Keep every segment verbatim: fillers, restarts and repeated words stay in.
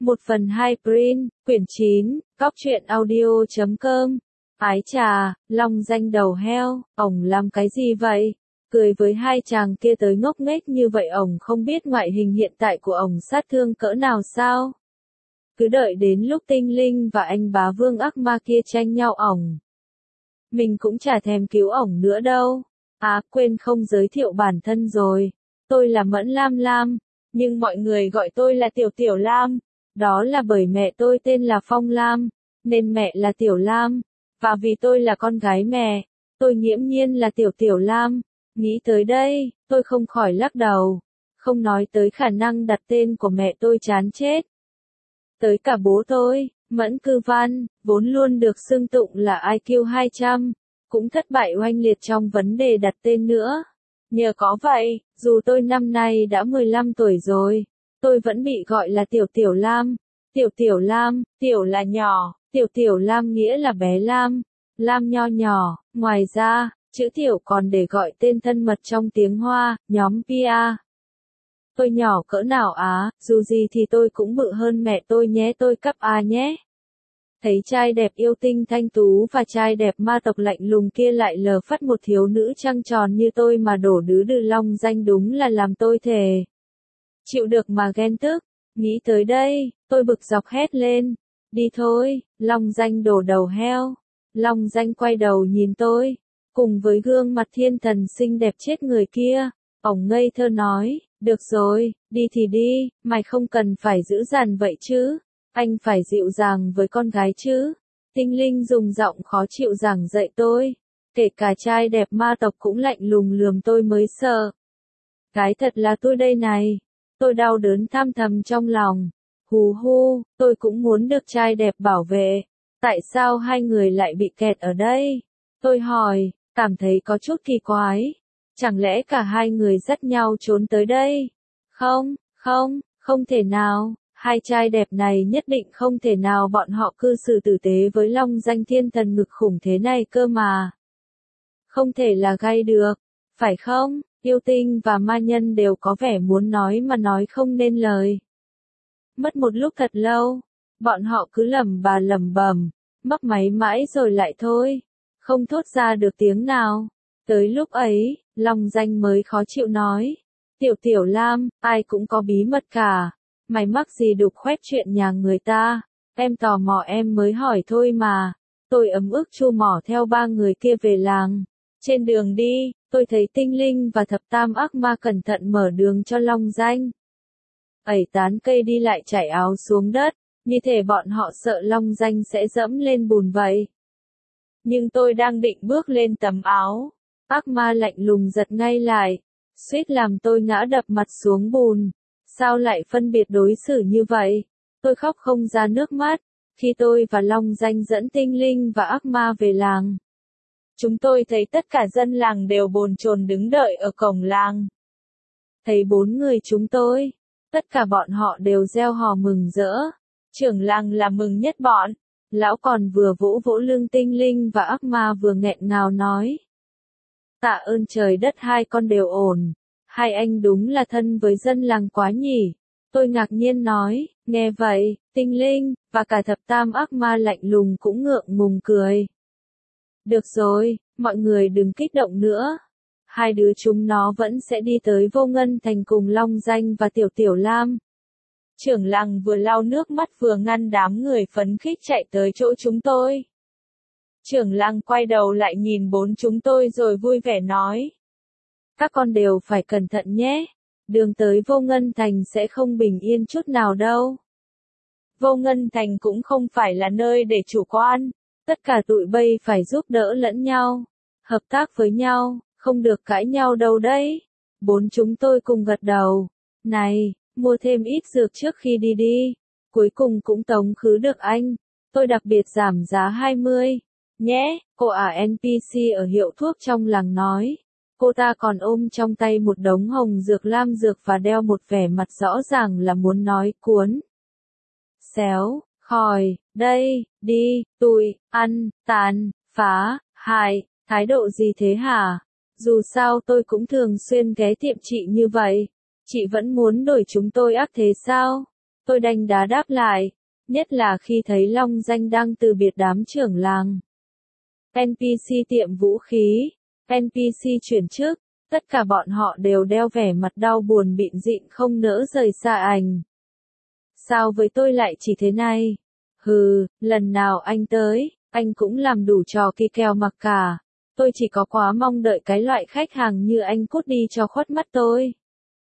một phần hai print, quyển chín, cóc truyện audio chấm com. Ái chà, Long Danh đầu heo, ổng làm cái gì vậy? Cười với hai chàng kia tới ngốc nghếch như vậy, ổng không biết ngoại hình hiện tại của ổng sát thương cỡ nào sao? Cứ đợi đến lúc Tinh Linh và anh bá vương ác ma kia tranh nhau ổng. Mình cũng chả thèm cứu ổng nữa đâu. À, quên không giới thiệu bản thân rồi. Tôi là Mẫn Lam Lam, nhưng mọi người gọi tôi là Tiểu Tiểu Lam. Đó là bởi mẹ tôi tên là Phong Lam, nên mẹ là Tiểu Lam. Và vì tôi là con gái mẹ, tôi nghiễm nhiên là Tiểu Tiểu Lam. Nghĩ tới đây, tôi không khỏi lắc đầu. Không nói tới khả năng đặt tên của mẹ tôi chán chết. Tới cả bố tôi, Mẫn Cư Văn, vốn luôn được xưng tụng là i kiu hai trăm, cũng thất bại oanh liệt trong vấn đề đặt tên nữa. Nhờ có vậy, dù tôi năm nay đã mười lăm tuổi rồi, tôi vẫn bị gọi là Tiểu Tiểu Lam. Tiểu Tiểu Lam, Tiểu là nhỏ, Tiểu Tiểu Lam nghĩa là bé Lam, Lam nho nhỏ. Ngoài ra, chữ Tiểu còn để gọi tên thân mật trong tiếng Hoa, nhóm pê a. Tôi nhỏ cỡ nào á, dù gì thì tôi cũng bự hơn mẹ tôi nhé, tôi cấp A nhé. Thấy trai đẹp yêu tinh thanh tú và trai đẹp ma tộc lạnh lùng kia lại lờ phắt một thiếu nữ trăng tròn như tôi mà đổ đứ đừ Long Danh, đúng là làm tôi thề. Chịu được mà ghen tức. Nghĩ tới đây, tôi bực dọc hét lên. Đi thôi, Long Danh đổ đầu heo. Long Danh quay đầu nhìn tôi, cùng với gương mặt thiên thần xinh đẹp chết người kia. Ổng ngây thơ nói, được rồi, đi thì đi, mày không cần phải giữ dằn vậy chứ. Anh phải dịu dàng với con gái chứ. Tinh Linh dùng giọng khó chịu giảng dạy tôi. Kể cả trai đẹp ma tộc cũng lạnh lùng lườm tôi mới sợ. Cái thật là tôi đây này. Tôi đau đớn tham thầm trong lòng. Hù hu, tôi cũng muốn được trai đẹp bảo vệ. Tại sao hai người lại bị kẹt ở đây? Tôi hỏi, cảm thấy có chút kỳ quái. Chẳng lẽ cả hai người dắt nhau trốn tới đây? Không, không, không thể nào. Hai trai đẹp này nhất định không thể nào bọn họ cư xử tử tế với Long Danh thiên thần ngực khủng thế này cơ mà. Không thể là gay được, phải không? Yêu tinh và ma nhân đều có vẻ muốn nói mà nói không nên lời. Mất một lúc thật lâu, bọn họ cứ lẩm bà lẩm bẩm, mấp máy mãi rồi lại thôi, không thốt ra được tiếng nào. Tới lúc ấy, Long Danh mới khó chịu nói, Tiểu Tiểu Lam, ai cũng có bí mật cả. Mày mắc gì đục khoét chuyện nhà người ta, em tò mò em mới hỏi thôi mà. Tôi ấm ức chu mỏ theo ba người kia về làng. Trên đường đi, tôi thấy Tinh Linh và thập tam ác ma cẩn thận mở đường cho Long Danh. Ẩy tán cây đi lại chảy áo xuống đất, như thể bọn họ sợ Long Danh sẽ dẫm lên bùn vậy. Nhưng tôi đang định bước lên tấm áo, ác ma lạnh lùng giật ngay lại, suýt làm tôi ngã đập mặt xuống bùn. Sao lại phân biệt đối xử như vậy? Tôi khóc không ra nước mắt, khi tôi và Long Danh dẫn Tinh Linh và ác ma về làng. Chúng tôi thấy tất cả dân làng đều bồn chồn đứng đợi ở cổng làng. Thấy bốn người chúng tôi, tất cả bọn họ đều reo hò mừng rỡ. Trưởng làng là mừng nhất bọn. Lão còn vừa vỗ vỗ lưng Tinh Linh và ác ma vừa nghẹn ngào nói. Tạ ơn trời đất, hai con đều ổn. Hai anh đúng là thân với dân làng quá nhỉ. Tôi ngạc nhiên nói, nghe vậy, Tinh Linh, và cả thập tam ác ma lạnh lùng cũng ngượng ngùng cười. Được rồi, mọi người đừng kích động nữa. Hai đứa chúng nó vẫn sẽ đi tới Vô Ngân Thành cùng Long Danh và Tiểu Tiểu Lam. Trưởng làng vừa lau nước mắt vừa ngăn đám người phấn khích chạy tới chỗ chúng tôi. Trưởng làng quay đầu lại nhìn bốn chúng tôi rồi vui vẻ nói. Các con đều phải cẩn thận nhé. Đường tới Vô Ngân Thành sẽ không bình yên chút nào đâu. Vô Ngân Thành cũng không phải là nơi để chủ quan. Tất cả tụi bay phải giúp đỡ lẫn nhau. Hợp tác với nhau, không được cãi nhau đâu đấy. Bốn chúng tôi cùng gật đầu. Này, mua thêm ít dược trước khi đi đi. Cuối cùng cũng tống khứ được anh. Tôi đặc biệt giảm giá hai mươi. Nhé, cô ả en pê xê ở hiệu thuốc trong làng nói. Cô ta còn ôm trong tay một đống hồng dược lam dược và đeo một vẻ mặt rõ ràng là muốn nói cuốn. Xéo, khỏi, đây, đi, tụi, ăn, tàn, phá, hại, thái độ gì thế hả? Dù sao tôi cũng thường xuyên ghé tiệm chị như vậy. Chị vẫn muốn đổi chúng tôi ác thế sao? Tôi đanh đá đáp lại, nhất là khi thấy Long Danh đang từ biệt đám trưởng làng. en pê xê tiệm vũ khí, en pê xê chuyển chức, tất cả bọn họ đều đeo vẻ mặt đau buồn bịn rịn không nỡ rời xa ảnh. Sao với tôi lại chỉ thế này? Hừ, lần nào anh tới, anh cũng làm đủ trò kỳ kèo mặc cả. Tôi chỉ có quá mong đợi cái loại khách hàng như anh cút đi cho khuất mắt tôi.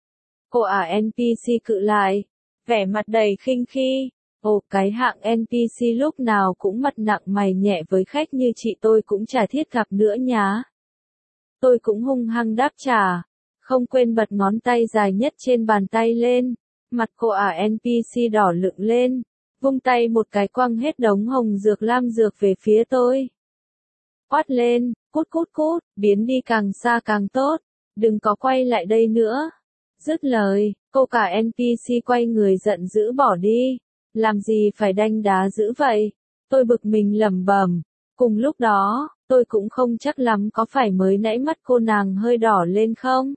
Cô ả en pê xê cự lại, vẻ mặt đầy khinh khi. Ồ, cái hạng en pê xê lúc nào cũng mặt nặng mày nhẹ với khách như chị tôi cũng chả thiết gặp nữa nhá. Tôi cũng hung hăng đáp trả, không quên bật ngón tay dài nhất trên bàn tay lên. Mặt cô ả en pê xê đỏ lựng lên, vung tay một cái quăng hết đống hồng dược lam dược về phía tôi. Quát lên, cút cút cút, biến đi càng xa càng tốt, đừng có quay lại đây nữa. Dứt lời, cô cả en pê xê quay người giận dữ bỏ đi. Làm gì phải đanh đá dữ vậy? Tôi bực mình lẩm bẩm. Cùng lúc đó, tôi cũng không chắc lắm có phải mới nãy mắt cô nàng hơi đỏ lên không?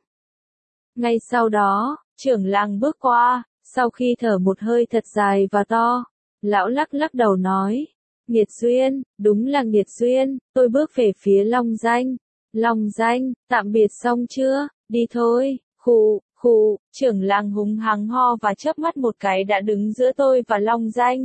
Ngay sau đó, trưởng làng bước qua, sau khi thở một hơi thật dài và to, lão lắc lắc đầu nói, nghiệt duyên, đúng là nghiệt duyên. Tôi bước về phía Long Danh. Long Danh, tạm biệt xong chưa, đi thôi. Khụ, khụ, trưởng làng hùng hăng ho và chớp mắt một cái đã đứng giữa tôi và Long Danh.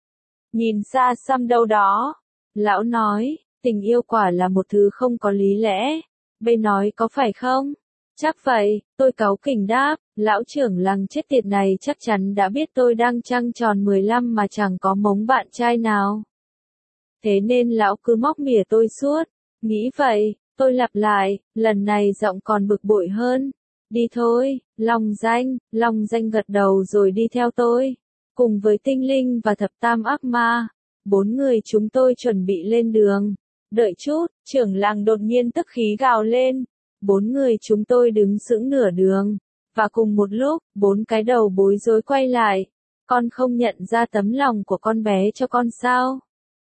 Nhìn xa xăm đâu đó, lão nói, tình yêu quả là một thứ không có lý lẽ. Bây nói có phải không? Chắc vậy, tôi cáu kỉnh đáp, lão trưởng làng chết tiệt này chắc chắn đã biết tôi đang trăng tròn mười lăm mà chẳng có mống bạn trai nào. Thế nên lão cứ móc mỉa tôi suốt. Nghĩ vậy, tôi lặp lại, lần này giọng còn bực bội hơn. Đi thôi, Long Danh. Long Danh gật đầu rồi đi theo tôi. Cùng với Tinh Linh và Thập Tam Ác Ma, bốn người chúng tôi chuẩn bị lên đường. Đợi chút, trưởng làng đột nhiên tức khí gào lên. Bốn người chúng tôi đứng sững nửa đường. Và cùng một lúc, bốn cái đầu bối rối quay lại. Con không nhận ra tấm lòng của con bé cho con sao?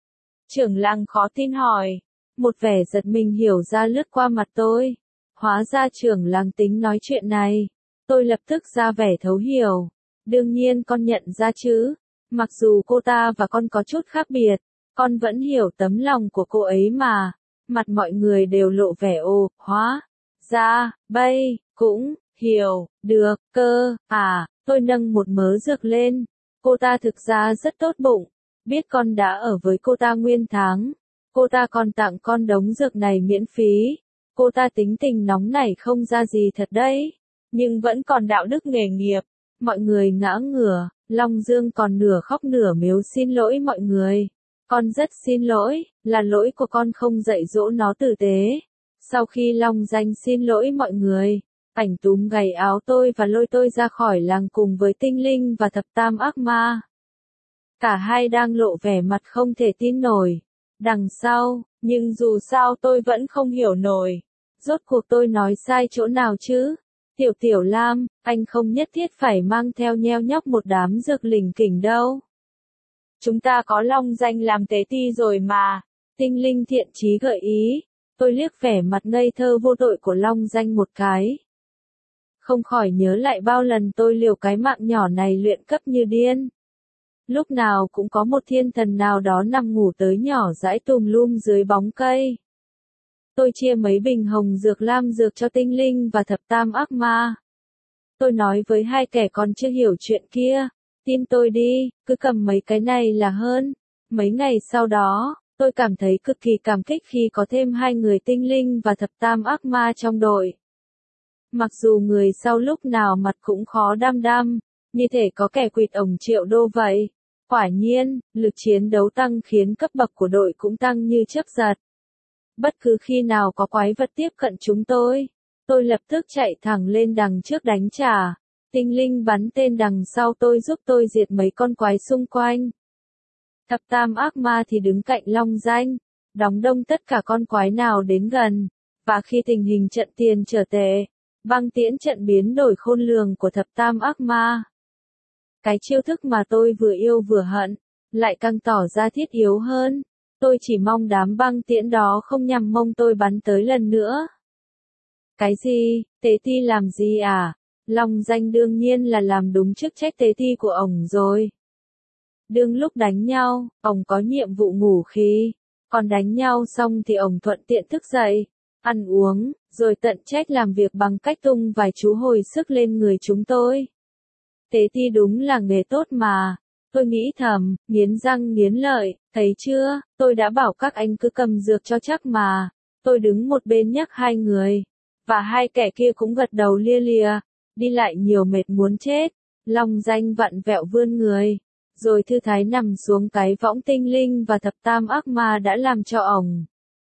Trưởng làng khó tin hỏi. Một vẻ giật mình hiểu ra lướt qua mặt tôi. Hóa ra trưởng làng tính nói chuyện này. Tôi lập tức ra vẻ thấu hiểu. Đương nhiên con nhận ra chứ. Mặc dù cô ta và con có chút khác biệt, con vẫn hiểu tấm lòng của cô ấy mà. Mặt mọi người đều lộ vẻ ồ, hóa ra, bây, cũng, hiểu, được, cơ, à, tôi nâng một mớ dược lên. Cô ta thực ra rất tốt bụng. Biết con đã ở với cô ta nguyên tháng. Cô ta còn tặng con đống dược này miễn phí. Cô ta tính tình nóng nảy không ra gì thật đấy. Nhưng vẫn còn đạo đức nghề nghiệp. Mọi người ngã ngửa. Long Dương còn nửa khóc nửa mếu xin lỗi mọi người. Con rất xin lỗi, là lỗi của con không dạy dỗ nó tử tế. Sau khi Long Danh xin lỗi mọi người, ảnh túm gầy áo tôi và lôi tôi ra khỏi làng cùng với Tinh Linh và Thập Tam Ác Ma. Cả hai đang lộ vẻ mặt không thể tin nổi. Đằng sau, nhưng dù sao tôi vẫn không hiểu nổi. Rốt cuộc tôi nói sai chỗ nào chứ? Tiểu Tiểu Lam, anh không nhất thiết phải mang theo nheo nhóc một đám dược lỉnh kỉnh đâu. Chúng ta có Long Danh làm tế ti rồi mà. Tinh Linh thiện chí gợi ý. Tôi liếc vẻ mặt ngây thơ vô tội của Long Danh một cái. Không khỏi nhớ lại bao lần tôi liều cái mạng nhỏ này luyện cấp như điên. Lúc nào cũng có một thiên thần nào đó nằm ngủ tới nhỏ dãi tùm lum dưới bóng cây. Tôi chia mấy bình hồng dược lam dược cho Tinh Linh và Thập Tam Ác Ma. Tôi nói với hai kẻ còn chưa hiểu chuyện kia, tin tôi đi, cứ cầm mấy cái này là hơn. Mấy ngày sau đó, tôi cảm thấy cực kỳ cảm kích khi có thêm hai người Tinh Linh và Thập Tam Ác Ma trong đội. Mặc dù người sau lúc nào mặt cũng khó đăm đăm, như thể có kẻ quỵt ổng triệu đô vậy. Quả nhiên, lực chiến đấu tăng khiến cấp bậc của đội cũng tăng như chớp giật. Bất cứ khi nào có quái vật tiếp cận chúng tôi, tôi lập tức chạy thẳng lên đằng trước đánh trả. Tinh Linh bắn tên đằng sau tôi giúp tôi diệt mấy con quái xung quanh. Thập Tam Ác Ma thì đứng cạnh Long Danh, đóng đông tất cả con quái nào đến gần. Và khi tình hình trận tiền trở tệ, băng tiễn trận biến đổi khôn lường của Thập Tam Ác Ma. Cái chiêu thức mà tôi vừa yêu vừa hận, lại càng tỏ ra thiết yếu hơn. Tôi chỉ mong đám băng tiễn đó không nhằm mông tôi bắn tới lần nữa. Cái gì, tế ti làm gì à? Long Danh đương nhiên là làm đúng chức trách tế thi của ổng rồi. Đương lúc đánh nhau, ổng có nhiệm vụ ngủ khí, còn đánh nhau xong thì ổng thuận tiện thức dậy, ăn uống, rồi tận trách làm việc bằng cách tung vài chú hồi sức lên người chúng tôi. Tế thi đúng là nghề tốt mà. Tôi nghĩ thầm, nghiến răng nghiến lợi, thấy chưa, tôi đã bảo các anh cứ cầm dược cho chắc mà. Tôi đứng một bên nhắc hai người, và hai kẻ kia cũng gật đầu lia lịa, đi lại nhiều mệt muốn chết. Long Danh vặn vẹo vươn người, rồi thư thái nằm xuống cái võng tinh linh và thập tam ác ma đã làm cho ổng.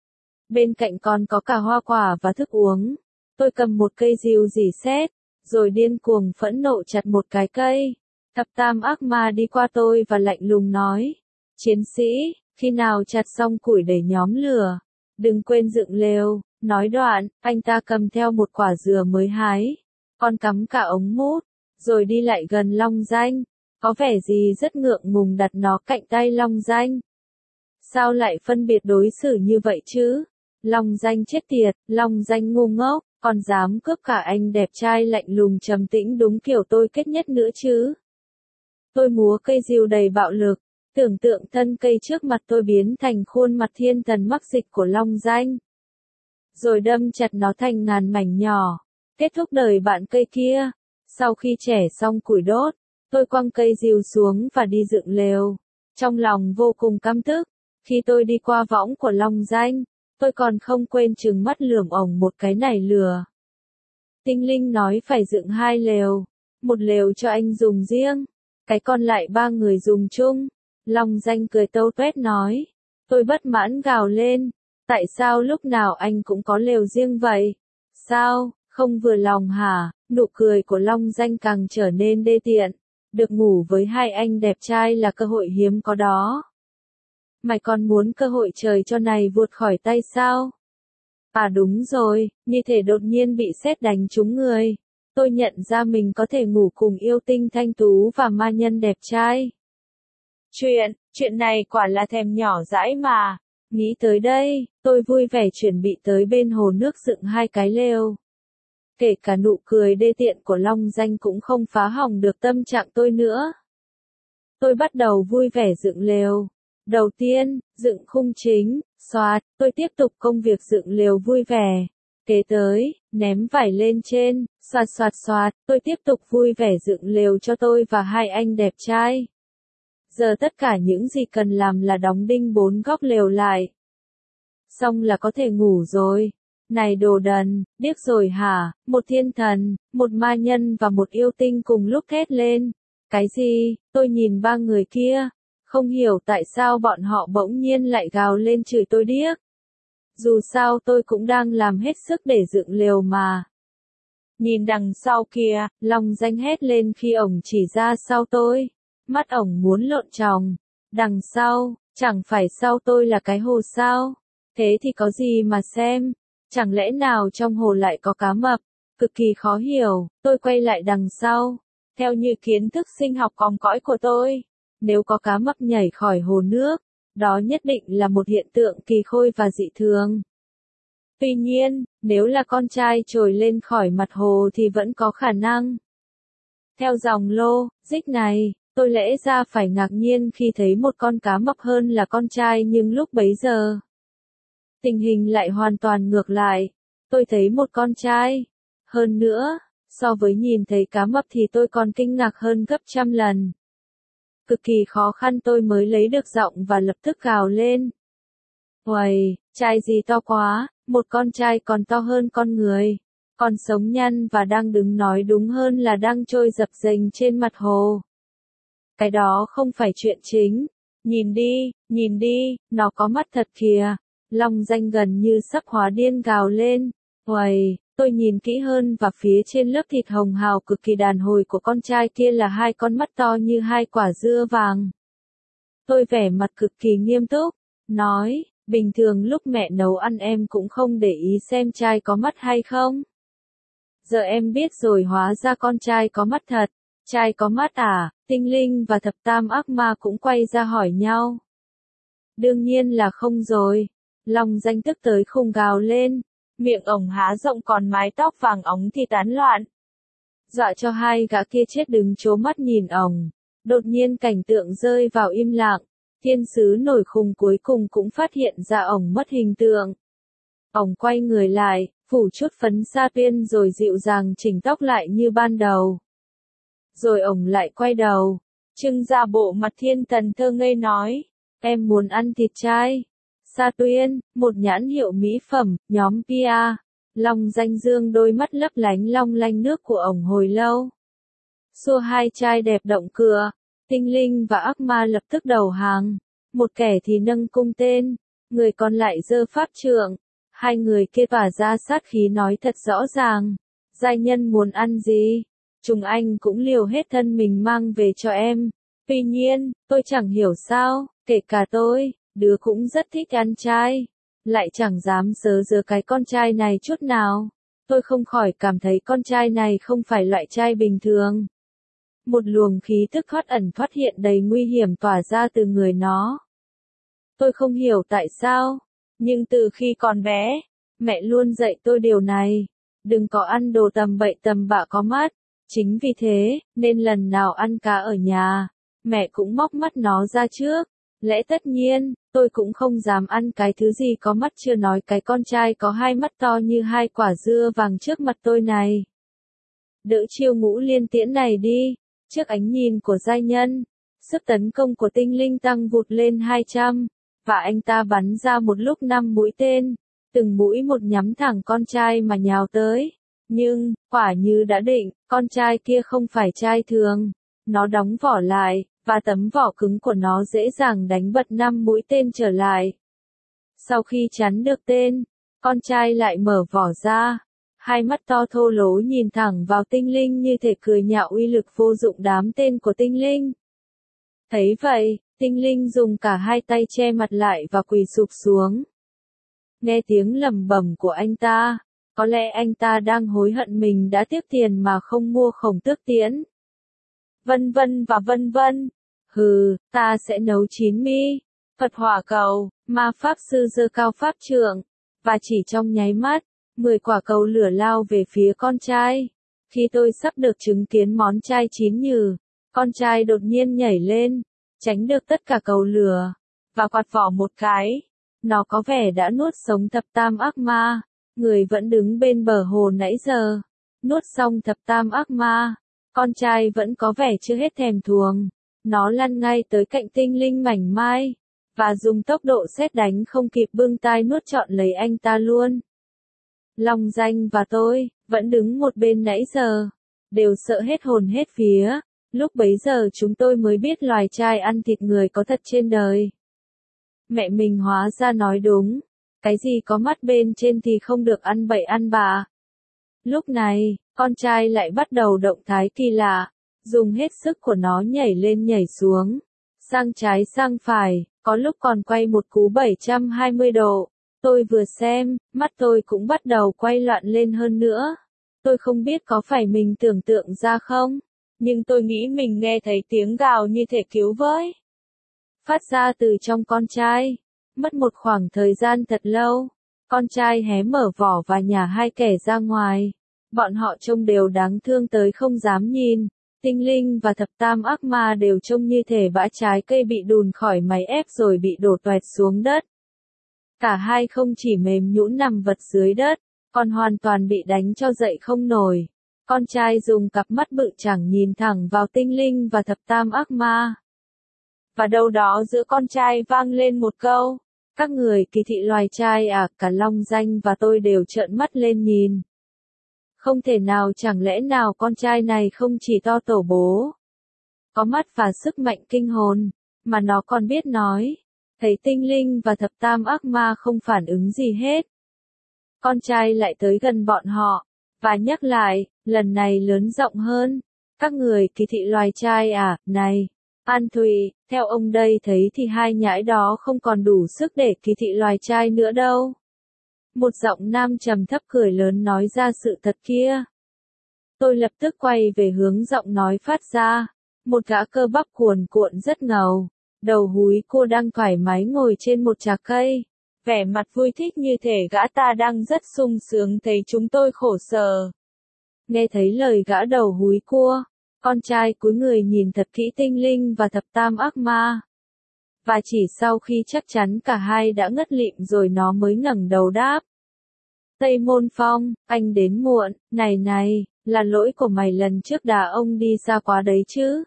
Bên cạnh còn có cả hoa quả và thức uống. Tôi cầm một cây rìu rỉ sét, rồi điên cuồng phẫn nộ chặt một cái cây. Thập tam ác ma đi qua tôi và lạnh lùng nói, chiến sĩ, khi nào chặt xong củi để nhóm lửa, đừng quên dựng lều. Nói đoạn, anh ta cầm theo một quả dừa mới hái, còn cắm cả ống mút, rồi đi lại gần Long Danh, có vẻ gì rất ngượng ngùng đặt nó cạnh tay Long Danh. Sao lại phân biệt đối xử như vậy chứ? Long Danh chết tiệt, Long Danh ngu ngốc, còn dám cướp cả anh đẹp trai lạnh lùng trầm tĩnh đúng kiểu tôi kết nhất nữa chứ. Tôi múa cây rìu đầy bạo lực, tưởng tượng thân cây trước mặt tôi biến thành khuôn mặt thiên thần mắc dịch của Long Danh. Rồi đâm chặt nó thành ngàn mảnh nhỏ, kết thúc đời bạn cây kia. Sau khi chẻ xong củi đốt, tôi quăng cây rìu xuống và đi dựng lều. Trong lòng vô cùng căm tức, khi tôi đi qua võng của Long Danh, tôi còn không quên trừng mắt lườm ổng một cái nảy lửa. Tinh linh nói phải dựng hai lều, một lều cho anh dùng riêng, cái còn lại ba người dùng chung. Long Danh cười tâu tuét nói, tôi bất mãn gào lên, tại sao lúc nào anh cũng có lều riêng vậy? Sao, không vừa lòng hả? Nụ cười của Long Danh càng trở nên đê tiện, được ngủ với hai anh đẹp trai là cơ hội hiếm có đó. Mày còn muốn cơ hội trời cho này vụt khỏi tay sao? À đúng rồi, như thể đột nhiên bị sét đánh trúng người. Tôi nhận ra mình có thể ngủ cùng yêu tinh thanh tú và ma nhân đẹp trai. Chuyện, chuyện này quả là thèm nhỏ dãi mà. Nghĩ tới đây, tôi vui vẻ chuẩn bị tới bên hồ nước dựng hai cái lều. Kể cả nụ cười đê tiện của Long Danh cũng không phá hỏng được tâm trạng tôi nữa. Tôi bắt đầu vui vẻ dựng lều. Đầu tiên, dựng khung chính, xoạt, tôi tiếp tục công việc dựng lều vui vẻ. Kế tới, ném vải lên trên, xoạt xoạt xoạt, tôi tiếp tục vui vẻ dựng lều cho tôi và hai anh đẹp trai. Giờ tất cả những gì cần làm là đóng đinh bốn góc lều lại. Xong là có thể ngủ rồi. Này đồ đần, điếc rồi hả? Một thiên thần, một ma nhân và một yêu tinh cùng lúc thét lên. Cái gì? Tôi nhìn ba người kia, không hiểu tại sao bọn họ bỗng nhiên lại gào lên chửi tôi điếc. Dù sao tôi cũng đang làm hết sức để dựng lều mà. Nhìn đằng sau kia, Long Danh hét lên khi ổng chỉ ra sau tôi. Mắt ổng muốn lộn tròng. Đằng sau, chẳng phải sau tôi là cái hồ sao? Thế thì có gì mà xem? Chẳng lẽ nào trong hồ lại có cá mập? Cực kỳ khó hiểu, tôi quay lại đằng sau. Theo như kiến thức sinh học còm cõi của tôi, nếu có cá mập nhảy khỏi hồ nước, đó nhất định là một hiện tượng kỳ khôi và dị thường. Tuy nhiên, nếu là con trai trồi lên khỏi mặt hồ thì vẫn có khả năng. Theo dòng logic này, tôi lẽ ra phải ngạc nhiên khi thấy một con cá mập hơn là con trai, nhưng lúc bấy giờ, tình hình lại hoàn toàn ngược lại. Tôi thấy một con trai. Hơn nữa, so với nhìn thấy cá mập thì tôi còn kinh ngạc hơn gấp trăm lần. Cực kỳ khó khăn tôi mới lấy được giọng và lập tức gào lên. Uầy, trai gì to quá, một con trai còn to hơn con người. Còn sống nhăn và đang đứng, nói đúng hơn là đang trôi dập dềnh trên mặt hồ. Cái đó không phải chuyện chính. Nhìn đi, nhìn đi, nó có mắt thật kìa. Long Danh gần như sắp hóa điên gào lên. Uầy, tôi nhìn kỹ hơn và phía trên lớp thịt hồng hào cực kỳ đàn hồi của con trai kia là hai con mắt to như hai quả dưa vàng. Tôi vẻ mặt cực kỳ nghiêm túc, nói, bình thường lúc mẹ nấu ăn em cũng không để ý xem trai có mắt hay không. Giờ em biết rồi, hóa ra con trai có mắt thật. Trai có mắt à? Tinh linh và thập tam ác ma cũng quay ra hỏi nhau. Đương nhiên là không rồi. Long Danh tức tới khùng gào lên. Miệng ổng há rộng còn mái tóc vàng óng thì tán loạn. dọa cho hai gã kia chết đứng trố mắt nhìn ổng. Đột nhiên cảnh tượng rơi vào im lặng, thiên sứ nổi khùng cuối cùng cũng phát hiện ra ổng mất hình tượng. Ổng quay người lại, phủ chút phấn sa tuyên rồi dịu dàng chỉnh tóc lại như ban đầu. Rồi ổng lại quay đầu, trưng ra bộ mặt thiên thần thơ ngây nói, em muốn ăn thịt trai. Sa Tuyên, một nhãn hiệu mỹ phẩm, nhóm pê e. Long Danh dương đôi mắt lấp lánh long lanh nước của ổng hồi lâu. Xua hai trai đẹp động cửa, tinh linh và ác ma lập tức đầu hàng. Một kẻ thì nâng cung tên, người còn lại giơ pháp trượng. Hai người kia tỏa ra sát khí nói thật rõ ràng. Giai nhân muốn ăn gì? Chúng anh cũng liều hết thân mình mang về cho em. Tuy nhiên, tôi chẳng hiểu sao, kể cả tôi, đứa cũng rất thích ăn trai. Lại chẳng dám sớ dớ cái con trai này chút nào. Tôi không khỏi cảm thấy con trai này không phải loại trai bình thường. Một luồng khí tức thoát ẩn thoát hiện đầy nguy hiểm tỏa ra từ người nó. Tôi không hiểu tại sao, nhưng từ khi còn bé, mẹ luôn dạy tôi điều này. Đừng có ăn đồ tầm bậy tầm bạ có mắt. Chính vì thế, nên lần nào ăn cá ở nhà, mẹ cũng móc mắt nó ra trước. Lẽ tất nhiên, tôi cũng không dám ăn cái thứ gì có mắt, chưa nói cái con trai có hai mắt to như hai quả dưa vàng trước mặt tôi này. Đỡ chiêu ngũ liên tiễn này đi. Trước ánh nhìn của giai nhân, sức tấn công của tinh linh tăng vụt lên hai trăm, và anh ta bắn ra một lúc năm mũi tên, từng mũi một nhắm thẳng con trai mà nhào tới. Nhưng, quả như đã định, con trai kia không phải trai thường. Nó đóng vỏ lại, và tấm vỏ cứng của nó dễ dàng đánh bật năm mũi tên trở lại. Sau khi chắn được tên, con trai lại mở vỏ ra. Hai mắt to thô lố nhìn thẳng vào tinh linh như thể cười nhạo uy lực vô dụng đám tên của tinh linh. Thấy vậy, tinh linh dùng cả hai tay che mặt lại và quỳ sụp xuống. Nghe tiếng lẩm bẩm của anh ta, có lẽ anh ta đang hối hận mình đã tiếc tiền mà không mua khổng tước tiễn. Vân vân và vân vân. Hừ, ta sẽ nấu chín mi. Phật hỏa cầu, ma pháp sư giơ cao pháp trượng, và chỉ trong nháy mắt, mười quả cầu lửa lao về phía con trai. Khi tôi sắp được chứng kiến món trai chín nhừ, con trai đột nhiên nhảy lên, tránh được tất cả cầu lửa, và quạt vỏ một cái. Nó có vẻ đã nuốt sống thập tam ác ma, người vẫn đứng bên bờ hồ nãy giờ. Nuốt xong thập tam ác ma, con trai vẫn có vẻ chưa hết thèm thuồng. Nó lăn ngay tới cạnh tinh linh mảnh mai, và dùng tốc độ sét đánh không kịp bưng tai nuốt trọn lấy anh ta luôn. Long Danh và tôi, vẫn đứng một bên nãy giờ, đều sợ hết hồn hết vía. Lúc bấy giờ chúng tôi mới biết loài trai ăn thịt người có thật trên đời. Mẹ mình hóa ra nói đúng, cái gì có mắt bên trên thì không được ăn bậy ăn bạ. Lúc này, con trai lại bắt đầu động thái kỳ lạ, dùng hết sức của nó nhảy lên nhảy xuống, sang trái sang phải, có lúc còn quay một cú bảy trăm hai mươi độ. Tôi vừa xem, mắt tôi cũng bắt đầu quay loạn lên hơn nữa. Tôi không biết có phải mình tưởng tượng ra không, nhưng tôi nghĩ mình nghe thấy tiếng gào như thể cứu với. Phát ra từ trong con trai. Mất một khoảng thời gian thật lâu, con trai hé mở vỏ và nhả hai kẻ ra ngoài. Bọn họ trông đều đáng thương tới không dám nhìn. Tinh linh và thập tam ác ma đều trông như thể bã trái cây bị đùn khỏi máy ép rồi bị đổ toẹt xuống đất. Cả hai không chỉ mềm nhũn nằm vật dưới đất, còn hoàn toàn bị đánh cho dậy không nổi. Con trai dùng cặp mắt bự chẳng nhìn thẳng vào tinh linh và thập tam ác ma. Và đâu đó giữa con trai vang lên một câu. Các người kỳ thị loài trai à? Cả Long Danh và tôi đều trợn mắt lên nhìn. Không thể nào, chẳng lẽ nào con trai này không chỉ to tổ bố, có mắt và sức mạnh kinh hồn, mà nó còn biết nói. Thấy tinh linh và thập tam ác ma không phản ứng gì hết. Con trai lại tới gần bọn họ, và nhắc lại, lần này lớn rộng hơn. Các người kỳ thị loài trai à? Này, An Thùy, theo ông đây thấy thì hai nhãi đó không còn đủ sức để kỳ thị loài trai nữa đâu. Một giọng nam trầm thấp cười lớn nói ra sự thật kia. Tôi lập tức quay về hướng giọng nói phát ra. Một gã cơ bắp cuồn cuộn rất ngầu, đầu húi cô đang thoải mái ngồi trên một trà cây. Vẻ mặt vui thích như thể gã ta đang rất sung sướng thấy chúng tôi khổ sở. Nghe thấy lời gã đầu húi cua, con trai cúi người nhìn thật kỹ tinh linh và thập tam ác ma. Và chỉ sau khi chắc chắn cả hai đã ngất lịm rồi nó mới ngẩng đầu đáp. Tây Môn Phong, anh đến muộn, này này, là lỗi của mày lần trước đá ông đi xa quá đấy chứ.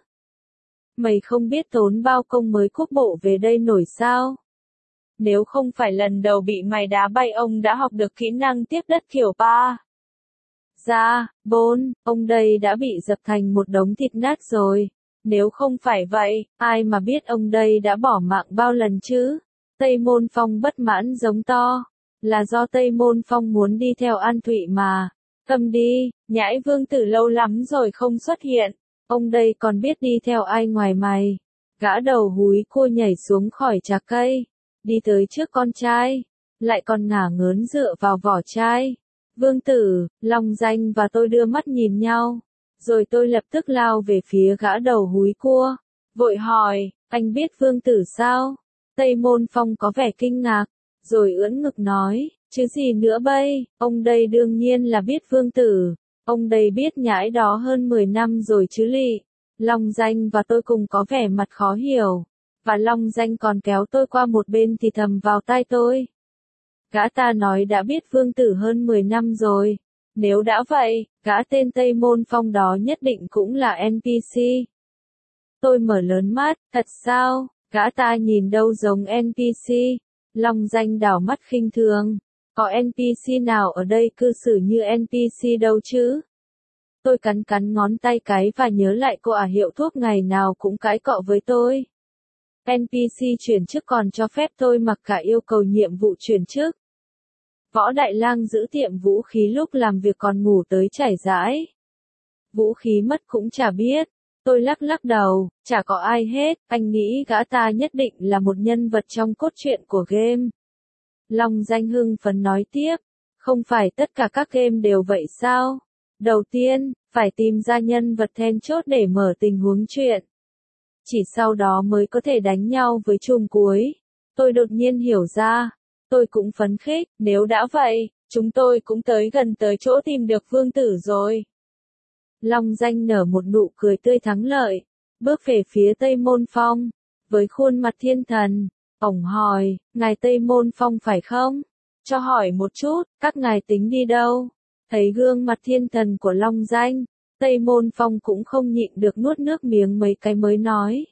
Mày không biết tốn bao công mới quốc bộ về đây nổi sao? Nếu không phải lần đầu bị mày đá bay ông đã học được kỹ năng tiếp đất kiểu ba. Ra, bốn, ông đây đã bị dập thành một đống thịt nát rồi. Nếu không phải vậy, ai mà biết ông đây đã bỏ mạng bao lần chứ? Tây Môn Phong bất mãn giống to. Là do Tây Môn Phong muốn đi theo An Thụy mà. Cầm đi, Nhãi Vương Tử lâu lắm rồi không xuất hiện. Ông đây còn biết đi theo ai ngoài mày. Gã đầu húi cua nhảy xuống khỏi trà cây. Đi tới trước con trai. Lại còn ngả ngớn dựa vào vỏ chai. Vương Tử, Long Danh và tôi đưa mắt nhìn nhau. Rồi tôi lập tức lao về phía gã đầu húi cua. Vội hỏi, anh biết Vương Tử sao? Tây Môn Phong có vẻ kinh ngạc. Rồi ưỡn ngực nói, chứ gì nữa bây, ông đây đương nhiên là biết Vương Tử. Ông đây biết nhãi đó hơn mười năm rồi chứ lị. Long Danh và tôi cùng có vẻ mặt khó hiểu. Và Long Danh còn kéo tôi qua một bên thì thầm vào tai tôi. Gã ta nói đã biết Vương Tử hơn mười năm rồi. Nếu đã vậy, gã tên Tây Môn Phong đó nhất định cũng là en pê xê. Tôi mở lớn mắt, thật sao, gã ta nhìn đâu giống en pê xê. Long Danh đảo mắt khinh thường. Có en pê xê nào ở đây cư xử như en pê xê đâu chứ? Tôi cắn cắn ngón tay cái và nhớ lại cô ả hiệu thuốc ngày nào cũng cãi cọ với tôi. en pê xê chuyển chức còn cho phép tôi mặc cả yêu cầu nhiệm vụ chuyển chức. Võ Đại Lang giữ tiệm vũ khí lúc làm việc còn ngủ tới trải dãi. Vũ khí mất cũng chả biết. Tôi lắc lắc đầu, chả có ai hết, anh nghĩ gã ta nhất định là một nhân vật trong cốt truyện của game. Long Danh hưng phấn nói tiếp, không phải tất cả các game đều vậy sao? Đầu tiên, phải tìm ra nhân vật then chốt để mở tình huống chuyện. Chỉ sau đó mới có thể đánh nhau với chùm cuối. Tôi đột nhiên hiểu ra. Tôi cũng phấn khích, nếu đã vậy, chúng tôi cũng tới gần tới chỗ tìm được Vương Tử rồi. Long Danh nở một nụ cười tươi thắng lợi, bước về phía Tây Môn Phong, với khuôn mặt thiên thần. Ổng hỏi, ngài Tây Môn Phong phải không? Cho hỏi một chút, các ngài tính đi đâu? Thấy gương mặt thiên thần của Long Danh, Tây Môn Phong cũng không nhịn được nuốt nước miếng mấy cái mới nói.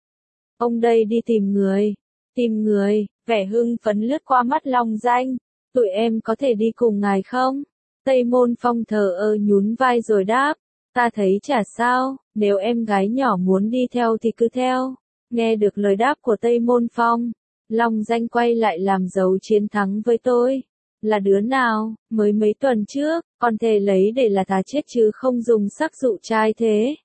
Ông đây đi tìm người. Tìm người, vẻ hưng phấn lướt qua mắt Long Danh. Tụi em có thể đi cùng ngài không? Tây Môn Phong thờ ơ nhún vai rồi đáp. Ta thấy chả sao, nếu em gái nhỏ muốn đi theo thì cứ theo. Nghe được lời đáp của Tây Môn Phong, Long Danh quay lại làm dấu chiến thắng với tôi. Là đứa nào, mới mấy tuần trước, còn thề lấy để là thà chết chứ không dùng sắc dụ trai thế.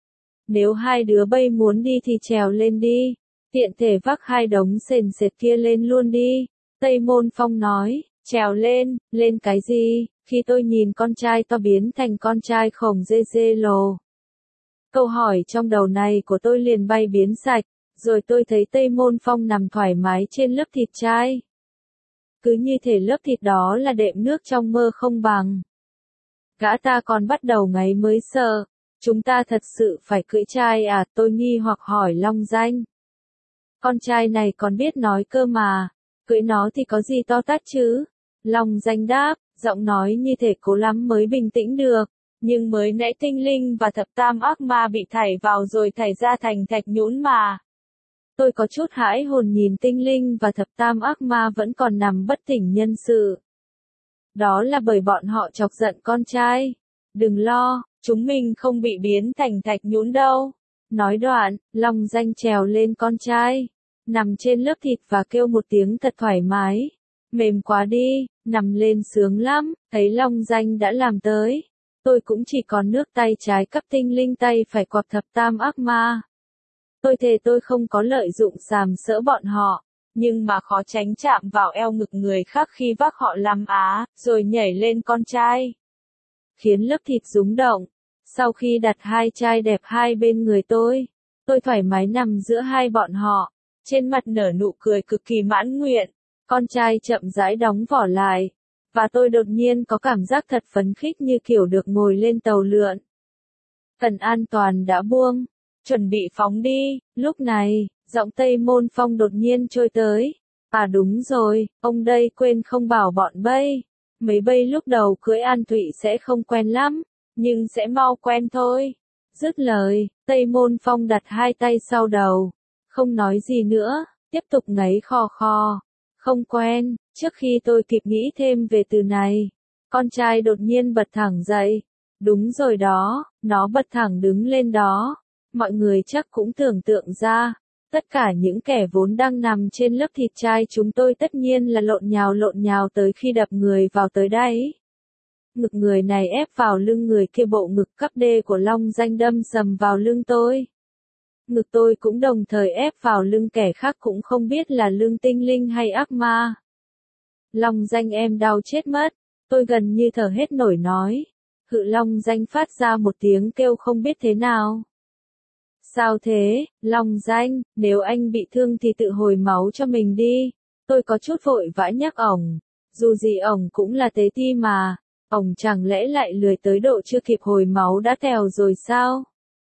Nếu hai đứa bay muốn đi thì trèo lên đi. Tiện thể vác hai đống sền sệt kia lên luôn đi. Tây Môn Phong nói, trèo lên, lên cái gì, khi tôi nhìn con trai to biến thành con trai khổng dê dê lồ. Câu hỏi trong đầu này của tôi liền bay biến sạch, rồi tôi thấy Tây Môn Phong nằm thoải mái trên lớp thịt trai. Cứ như thể lớp thịt đó là đệm nước trong mơ không bằng. Gã ta còn bắt đầu ngáy mới sợ. Chúng ta thật sự phải cưỡi trai à, tôi nghi hoặc hỏi Long Danh. Con trai này còn biết nói cơ mà, cưỡi nó thì có gì to tát chứ? Long Danh đáp, giọng nói như thể cố lắm mới bình tĩnh được, nhưng mới nãy tinh linh và thập tam ác ma bị thảy vào rồi thảy ra thành thạch nhũn mà. Tôi có chút hãi hồn nhìn tinh linh và thập tam ác ma vẫn còn nằm bất tỉnh nhân sự. Đó là bởi bọn họ chọc giận con trai. Đừng lo, chúng mình không bị biến thành thạch nhũn đâu. Nói đoạn, Long Danh trèo lên con trai, nằm trên lớp thịt và kêu một tiếng thật thoải mái. Mềm quá đi, nằm lên sướng lắm, thấy Long Danh đã làm tới. Tôi cũng chỉ còn nước tay trái cắp tinh linh tay phải quặp thập tam ác ma. Tôi thề tôi không có lợi dụng sàm sỡ bọn họ, nhưng mà khó tránh chạm vào eo ngực người khác khi vác họ làm á, rồi nhảy lên con trai. Khiến lớp thịt rúng động. Sau khi đặt hai trai đẹp hai bên người tôi, tôi thoải mái nằm giữa hai bọn họ, trên mặt nở nụ cười cực kỳ mãn nguyện. Con trai chậm rãi đóng vỏ lại, và tôi đột nhiên có cảm giác thật phấn khích như kiểu được ngồi lên tàu lượn. Cần an toàn đã buông, chuẩn bị phóng đi, lúc này, giọng Tây Môn Phong đột nhiên trôi tới. À đúng rồi, ông đây quên không bảo bọn Bây. Mấy Bây lúc đầu cưỡi An Thụy sẽ không quen lắm, nhưng sẽ mau quen thôi. Dứt lời, Tây Môn Phong đặt hai tay sau đầu, không nói gì nữa, tiếp tục ngáy khò khò. Không quen, trước khi tôi kịp nghĩ thêm về từ này, con trai đột nhiên bật thẳng dậy. Đúng rồi đó, nó bật thẳng đứng lên đó. Mọi người chắc cũng tưởng tượng ra, tất cả những kẻ vốn đang nằm trên lớp thịt trai chúng tôi tất nhiên là lộn nhào lộn nhào tới khi đập người vào tới đáy. Ngực người này ép vào lưng người kia, bộ ngực cắp đê của Long Danh đâm sầm vào lưng tôi. Ngực tôi cũng đồng thời ép vào lưng kẻ khác, cũng không biết là lưng tinh linh hay ác ma. Long Danh em đau chết mất, tôi gần như thở hết nổi nói. Hự Long Danh phát ra một tiếng kêu không biết thế nào. Sao thế, Long Danh, nếu anh bị thương thì tự hồi máu cho mình đi. Tôi có chút vội vã nhắc ổng, dù gì ổng cũng là tế ti mà, ổng chẳng lẽ lại lười tới độ chưa kịp hồi máu đã tèo rồi sao?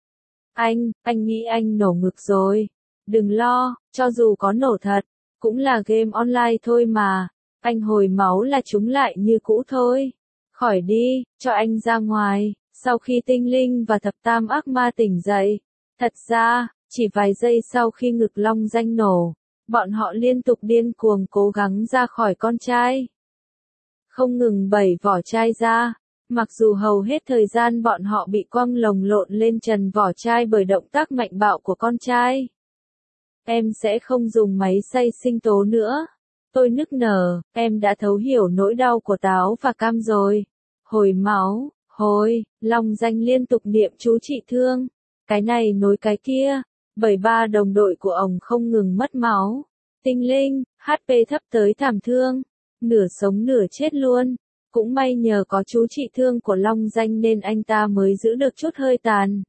Anh, anh nghĩ anh nổ ngực rồi. Đừng lo, cho dù có nổ thật, cũng là game online thôi mà, anh hồi máu là chúng lại như cũ thôi. Khỏi đi, cho anh ra ngoài. Sau khi tinh linh và thập tam ác ma tỉnh dậy, thật ra, chỉ vài giây sau khi ngực Long Danh nổ, bọn họ liên tục điên cuồng cố gắng ra khỏi con trai. Không ngừng bẩy vỏ chai ra, mặc dù hầu hết thời gian bọn họ bị quăng lồng lộn lên trần vỏ chai bởi động tác mạnh bạo của con trai. Em sẽ không dùng máy xay sinh tố nữa. Tôi nức nở, em đã thấu hiểu nỗi đau của táo và cam rồi. Hồi máu, hồi, Long Danh liên tục niệm chú trị thương. Cái này nối cái kia, bởi ba đồng đội của ông không ngừng mất máu. Tinh linh, hát pê thấp tới thảm thương, nửa sống nửa chết luôn. Cũng may nhờ có chú trị thương của Long Danh nên anh ta mới giữ được chút hơi tàn.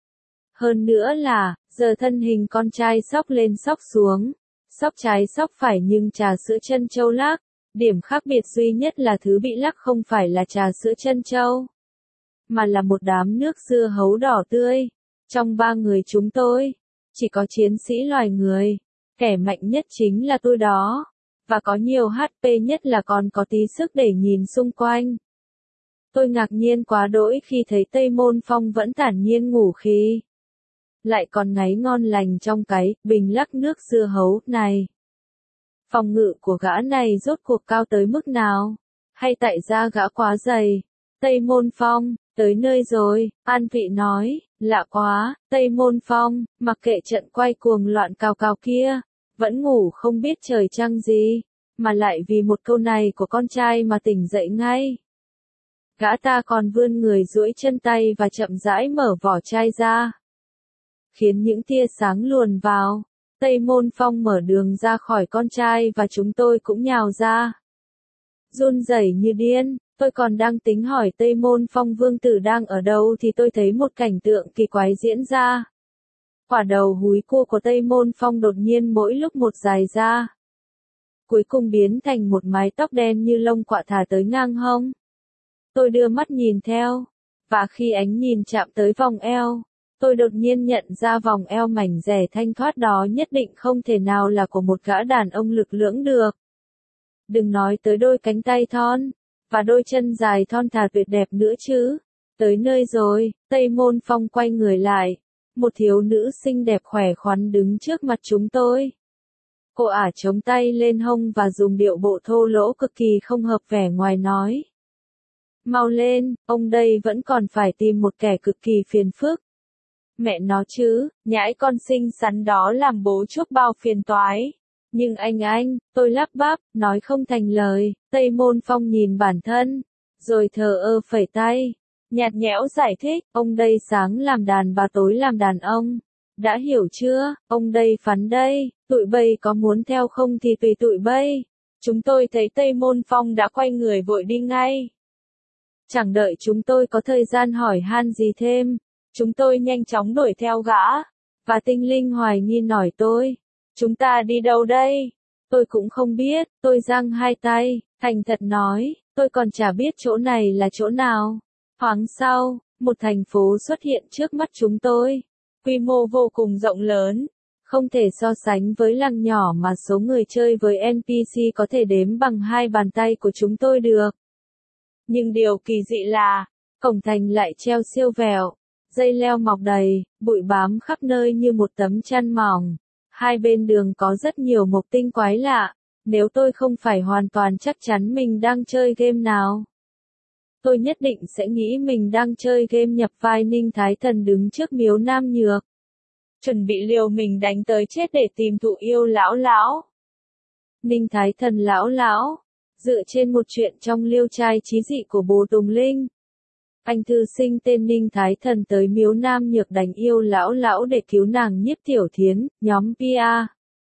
Hơn nữa là, giờ thân hình con trai xóc lên xóc xuống, xóc trái xóc phải nhưng trà sữa trân châu lắc. Điểm khác biệt duy nhất là thứ bị lắc không phải là trà sữa trân châu, mà là một đám nước dưa hấu đỏ tươi. Trong ba người chúng tôi, chỉ có chiến sĩ loài người, kẻ mạnh nhất chính là tôi đó, và có nhiều hát pê nhất là còn có tí sức để nhìn xung quanh. Tôi ngạc nhiên quá đỗi khi thấy Tây Môn Phong vẫn thản nhiên ngủ khí, lại còn ngáy ngon lành trong cái bình lắc nước dưa hấu này. Phòng ngự của gã này rốt cuộc cao tới mức nào? Hay tại ra gã quá dày? Tây Môn Phong, tới nơi rồi, An Vị nói, lạ quá, Tây Môn Phong, mặc kệ trận quay cuồng loạn cào cào kia, vẫn ngủ không biết trời trăng gì, mà lại vì một câu này của con trai mà tỉnh dậy ngay. Gã ta còn vươn người duỗi chân tay và chậm rãi mở vỏ chai ra, khiến những tia sáng luồn vào. Tây Môn Phong mở đường ra khỏi con trai và chúng tôi cũng nhào ra. Run rẩy như điên, tôi còn đang tính hỏi Tây Môn Phong vương tử đang ở đâu thì tôi thấy một cảnh tượng kỳ quái diễn ra. Quả đầu húi cua của Tây Môn Phong đột nhiên mỗi lúc một dài ra. Cuối cùng biến thành một mái tóc đen như lông quạ thả tới ngang hông. Tôi đưa mắt nhìn theo, và khi ánh nhìn chạm tới vòng eo, tôi đột nhiên nhận ra vòng eo mảnh dẻ thanh thoát đó nhất định không thể nào là của một gã đàn ông lực lưỡng được. Đừng nói tới đôi cánh tay thon, và đôi chân dài thon thả tuyệt đẹp nữa chứ. Tới nơi rồi, Tây Môn Phong quay người lại. Một thiếu nữ xinh đẹp khỏe khoắn đứng trước mặt chúng tôi. Cô ả chống tay lên hông và dùng điệu bộ thô lỗ cực kỳ không hợp vẻ ngoài nói. Mau lên, ông đây vẫn còn phải tìm một kẻ cực kỳ phiền phức. Mẹ nó chứ, nhãi con xinh xắn đó làm bố chuốc bao phiền toái. Nhưng anh anh, tôi lắp bắp, nói không thành lời. Tây Môn Phong nhìn bản thân, rồi thờ ơ phẩy tay, nhạt nhẽo giải thích, ông đây sáng làm đàn bà tối làm đàn ông. Đã hiểu chưa, ông đây phắn đây, tụi bây có muốn theo không thì tùy tụi bây. Chúng tôi thấy Tây Môn Phong đã quay người vội đi ngay. Chẳng đợi chúng tôi có thời gian hỏi han gì thêm, chúng tôi nhanh chóng đuổi theo gã, và tinh linh hoài nghi hỏi tôi, chúng ta đi đâu đây? Tôi cũng không biết, tôi giang hai tay, thành thật nói, Tôi còn chả biết chỗ này là chỗ nào. Thoáng sau, một thành phố xuất hiện trước mắt chúng tôi. Quy mô vô cùng rộng lớn. Không thể so sánh với làng nhỏ mà số người chơi với en pê xê có thể đếm bằng hai bàn tay của chúng tôi được. Nhưng điều kỳ dị là, cổng thành lại treo siêu vẹo, dây leo mọc đầy, bụi bám khắp nơi như một tấm chăn mỏng. Hai bên đường có rất nhiều mộc tinh quái lạ, nếu tôi không phải hoàn toàn chắc chắn mình đang chơi game nào. Tôi nhất định sẽ nghĩ mình đang chơi game nhập vai Ninh Thái Thần đứng trước miếu Nam Nhược. Chuẩn bị liều mình đánh tới chết để tìm thụ yêu lão lão. Ninh Thái Thần lão lão, dựa trên một chuyện trong liêu trai chí dị của Bồ Tùng Linh. Anh thư sinh tên Ninh Thái Thần tới miếu Nam Nhược đánh yêu lão lão để cứu nàng Nhiếp Tiểu Thiến, nhóm pê a.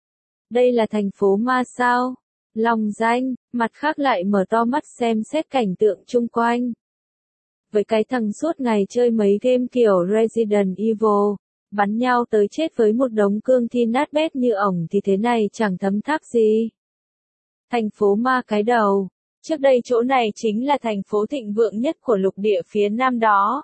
Đây là thành phố ma sao? Lòng danh, mặt khác lại mở to mắt xem xét cảnh tượng chung quanh. Với cái thằng suốt ngày chơi mấy game kiểu Resident Evil, bắn nhau tới chết với một đống cương thi nát bét như ổng thì thế này chẳng thấm tháp gì. Thành phố ma cái đầu. Trước đây chỗ này chính là thành phố thịnh vượng nhất của lục địa phía nam đó.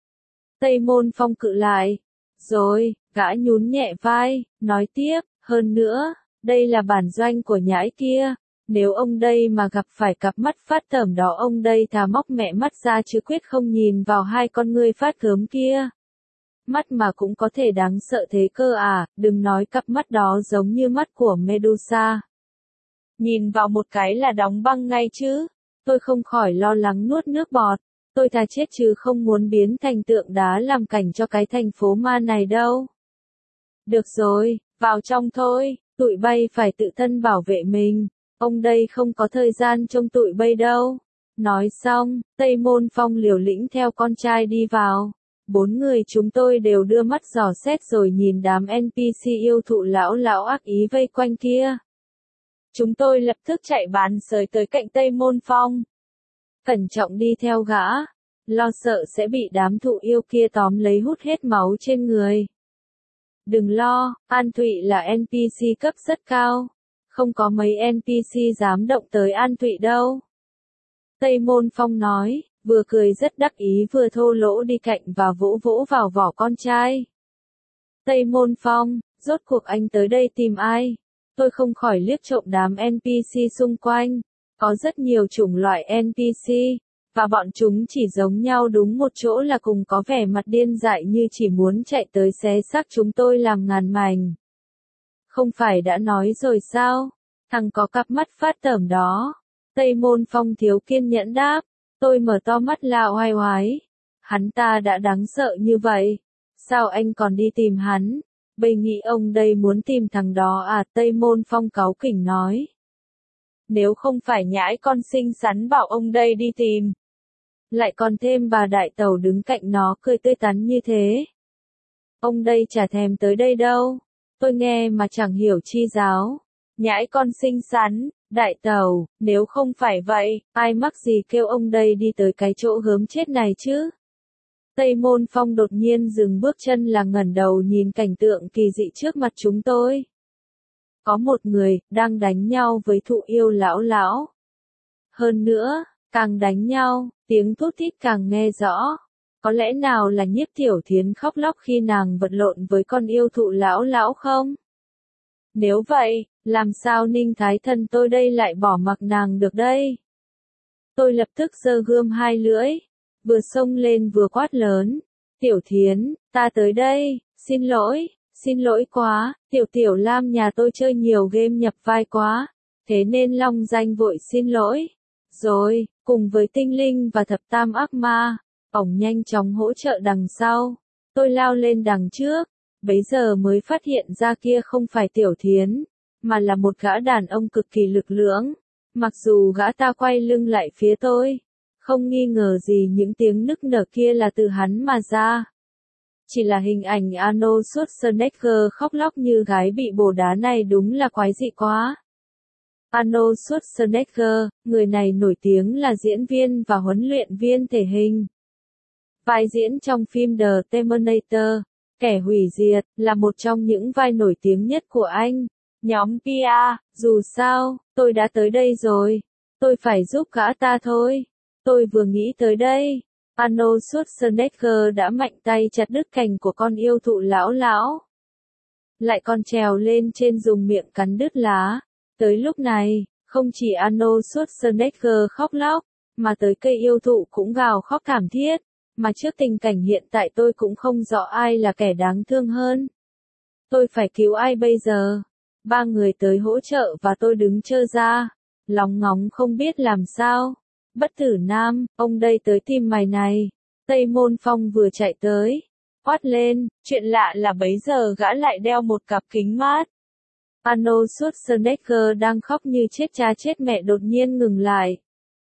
Tây Môn Phong cự lại. Rồi, gã nhún nhẹ vai, nói tiếp, hơn nữa, đây là bản doanh của nhãi kia. Nếu ông đây mà gặp phải cặp mắt phát tởm đó ông đây thà móc mẹ mắt ra chứ quyết không nhìn vào hai con ngươi phát gớm kia. Mắt mà cũng có thể đáng sợ thế cơ à, đừng nói cặp mắt đó giống như mắt của Medusa. Nhìn vào một cái là đóng băng ngay chứ. Tôi không khỏi lo lắng nuốt nước bọt. Tôi thà chết chứ không muốn biến thành tượng đá làm cảnh cho cái thành phố ma này đâu. Được rồi, vào trong thôi, tụi bay phải tự thân bảo vệ mình. Ông đây không có thời gian trông tụi bay đâu. Nói xong, Tây Môn Phong liều lĩnh theo con trai đi vào. Bốn người chúng tôi đều đưa mắt dò xét rồi nhìn đám en pê xê yêu thụ lão lão ác ý vây quanh kia. Chúng tôi lập tức chạy bán sới tới cạnh Tây Môn Phong. Cẩn trọng đi theo gã, lo sợ sẽ bị đám thụ yêu kia tóm lấy hút hết máu trên người. Đừng lo, An Thụy là en pê xê cấp rất cao. Không có mấy en pê xê dám động tới An Thụy đâu. Tây Môn Phong nói, vừa cười rất đắc ý vừa thô lỗ đi cạnh và vỗ vỗ vào vỏ con trai. Tây Môn Phong, rốt cuộc anh tới đây tìm ai? Tôi không khỏi liếc trộm đám en pê xê xung quanh. Có rất nhiều chủng loại en pê xê, và bọn chúng chỉ giống nhau đúng một chỗ là cùng có vẻ mặt điên dại như chỉ muốn chạy tới xé xác chúng tôi làm ngàn mảnh. Không phải đã nói rồi sao? Thằng có cặp mắt phát tởm đó. Tây Môn Phong thiếu kiên nhẫn đáp. Tôi mở to mắt la oai oái. Hắn ta đã đáng sợ như vậy. Sao anh còn đi tìm hắn? Bây nghĩ ông đây muốn tìm thằng đó à? Tây Môn Phong cáu kỉnh nói. Nếu không phải nhãi con xinh xắn bảo ông đây đi tìm. Lại còn thêm bà đại tẩu đứng cạnh nó cười tươi tắn như thế. Ông đây chả thèm tới đây đâu. Tôi nghe mà chẳng hiểu chi giáo. Nhãi con xinh xắn, đại tẩu, nếu không phải vậy, ai mắc gì kêu ông đây đi tới cái chỗ gớm chết này chứ? Tây Môn Phong đột nhiên dừng bước chân là ngẩng đầu nhìn cảnh tượng kỳ dị trước mặt chúng tôi. Có một người, đang đánh nhau với thụ yêu lão lão. Hơn nữa, càng đánh nhau, tiếng thút thít càng nghe rõ. Có lẽ nào là Nhiếp Tiểu Thiến khóc lóc khi nàng vật lộn với con yêu thụ lão lão không? Nếu vậy, làm sao Ninh Thái Thần tôi đây lại bỏ mặc nàng được đây? Tôi lập tức giơ gươm hai lưỡi, vừa xông lên vừa quát lớn. Tiểu Thiến, ta tới đây, xin lỗi, xin lỗi quá, Tiểu Tiểu Lam nhà tôi chơi nhiều game nhập vai quá, thế nên Long Danh vội xin lỗi. Rồi, cùng với Tinh Linh và Thập Tam Ác Ma, ổng nhanh chóng hỗ trợ đằng sau. Tôi lao lên đằng trước, bấy giờ mới phát hiện ra kia không phải Tiểu Thiến, mà là một gã đàn ông cực kỳ lực lưỡng. Mặc dù gã ta quay lưng lại phía tôi, không nghi ngờ gì những tiếng nức nở kia là từ hắn mà ra. Chỉ là hình ảnh Arnold Schwarzenegger khóc lóc như gái bị bổ đá này đúng là quái dị quá. Arnold Schwarzenegger, người này nổi tiếng là diễn viên và huấn luyện viên thể hình. Vai diễn trong phim The Terminator, Kẻ hủy diệt, là một trong những vai nổi tiếng nhất của anh. Nhóm pê a, dù sao, tôi đã tới đây rồi. Tôi phải giúp gã ta thôi. Tôi vừa nghĩ tới đây. Arnold Schwarzenegger đã mạnh tay chặt đứt cành của con yêu thụ lão lão. Lại còn trèo lên trên dùng miệng cắn đứt lá. Tới lúc này, không chỉ Arnold Schwarzenegger khóc lóc, mà tới cây yêu thụ cũng gào khóc thảm thiết. Mà trước tình cảnh hiện tại tôi cũng không rõ ai là kẻ đáng thương hơn. Tôi phải cứu ai bây giờ? Ba người tới hỗ trợ và tôi đứng trơ ra, lóng ngóng không biết làm sao. Bất Tử Nam, ông đây tới tìm mày này. Tây Môn Phong vừa chạy tới, quát lên, chuyện lạ là bấy giờ gã lại đeo một cặp kính mát. Arnold Schwarzenegger đang khóc như chết cha chết mẹ đột nhiên ngừng lại.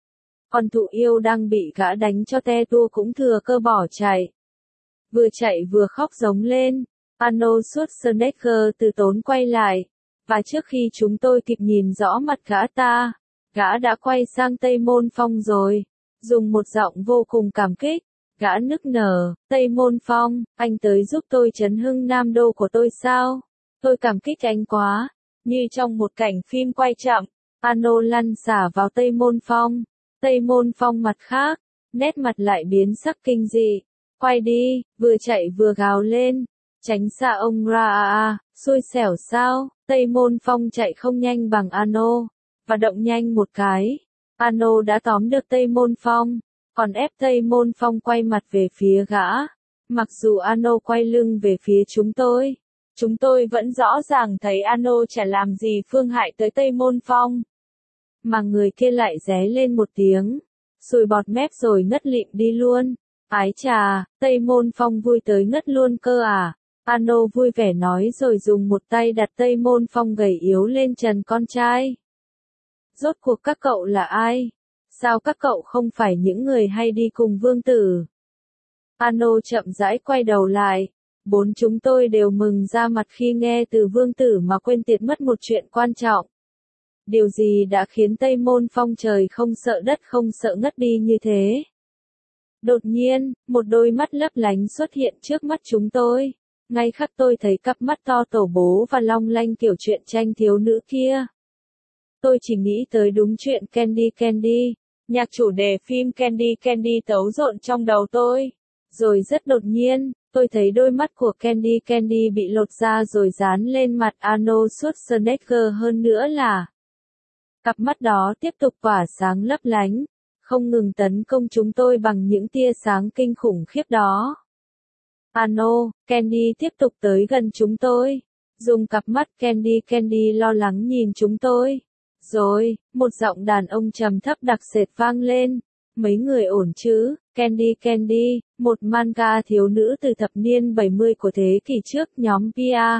Con thụ yêu đang bị gã đánh cho te tua cũng thừa cơ bỏ chạy. Vừa chạy vừa khóc giống lên. Arnold Schwarzenegger từ tốn quay lại. Và trước khi chúng tôi kịp nhìn rõ mặt gã ta, gã đã quay sang Tây Môn Phong rồi. Dùng một giọng vô cùng cảm kích, gã nức nở, Tây Môn Phong, anh tới giúp tôi trấn hưng Nam Đô của tôi sao? Tôi cảm kích anh quá. Như trong một cảnh phim quay chậm, Arnold lăn xả vào Tây Môn Phong. Tây Môn Phong mặt khác, nét mặt lại biến sắc kinh dị. Quay đi, vừa chạy vừa gào lên. Tránh xa ông ra à à, xui xẻo sao? Tây Môn Phong chạy không nhanh bằng Arnold, và động nhanh một cái. Arnold đã tóm được Tây Môn Phong, còn ép Tây Môn Phong quay mặt về phía gã. Mặc dù Arnold quay lưng về phía chúng tôi, chúng tôi vẫn rõ ràng thấy Arnold chả làm gì phương hại tới Tây Môn Phong. Mà người kia lại ré lên một tiếng, sùi bọt mép rồi ngất lịm đi luôn. Ái chà, Tây Môn Phong vui tới ngất luôn cơ à? Arnold vui vẻ nói rồi dùng một tay đặt Tây Môn Phong gầy yếu lên trần con trai. Rốt cuộc các cậu là ai? Sao các cậu không phải những người hay đi cùng vương tử? Arnold chậm rãi quay đầu lại. Bốn chúng tôi đều mừng ra mặt khi nghe từ vương tử mà quên tiệt mất một chuyện quan trọng. Điều gì đã khiến Tây Môn Phong trời không sợ đất không sợ ngất đi như thế? Đột nhiên, một đôi mắt lấp lánh xuất hiện trước mắt chúng tôi. Ngay khắc tôi thấy cặp mắt to tổ bố và long lanh kiểu truyện tranh thiếu nữ kia. Tôi chỉ nghĩ tới đúng chuyện Candy Candy. Nhạc chủ đề phim Candy Candy tấu rộn trong đầu tôi. Rồi rất đột nhiên, tôi thấy đôi mắt của Candy Candy bị lột ra rồi dán lên mặt Arnold Schwarzenegger hơn nữa là. Cặp mắt đó tiếp tục tỏa sáng lấp lánh, không ngừng tấn công chúng tôi bằng những tia sáng kinh khủng khiếp đó. Arnold, Candy tiếp tục tới gần chúng tôi, dùng cặp mắt Candy Candy lo lắng nhìn chúng tôi. Rồi, một giọng đàn ông trầm thấp đặc sệt vang lên. Mấy người ổn chứ? Candy Candy, một manga thiếu nữ từ thập niên bảy mươi của thế kỷ trước nhóm pê a.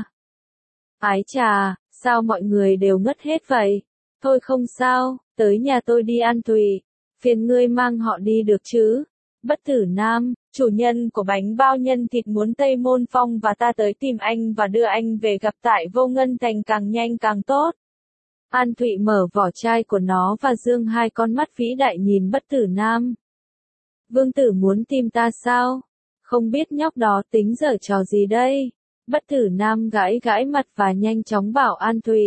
Ái chà, sao mọi người đều ngất hết vậy? Thôi không sao, tới nhà tôi đi ăn tùy. Phiền ngươi mang họ đi được chứ? Bất Tử Nam, chủ nhân của bánh bao nhân thịt muốn Tây Môn Phong và ta tới tìm anh và đưa anh về gặp tại Vô Ngân Thành càng nhanh càng tốt. An Thụy mở vỏ chai của nó và dương hai con mắt vĩ đại nhìn Bất Tử Nam. Vương tử muốn tìm ta sao? Không biết nhóc đó tính giở trò gì đây? Bất Tử Nam gãi gãi mặt và nhanh chóng bảo An Thụy.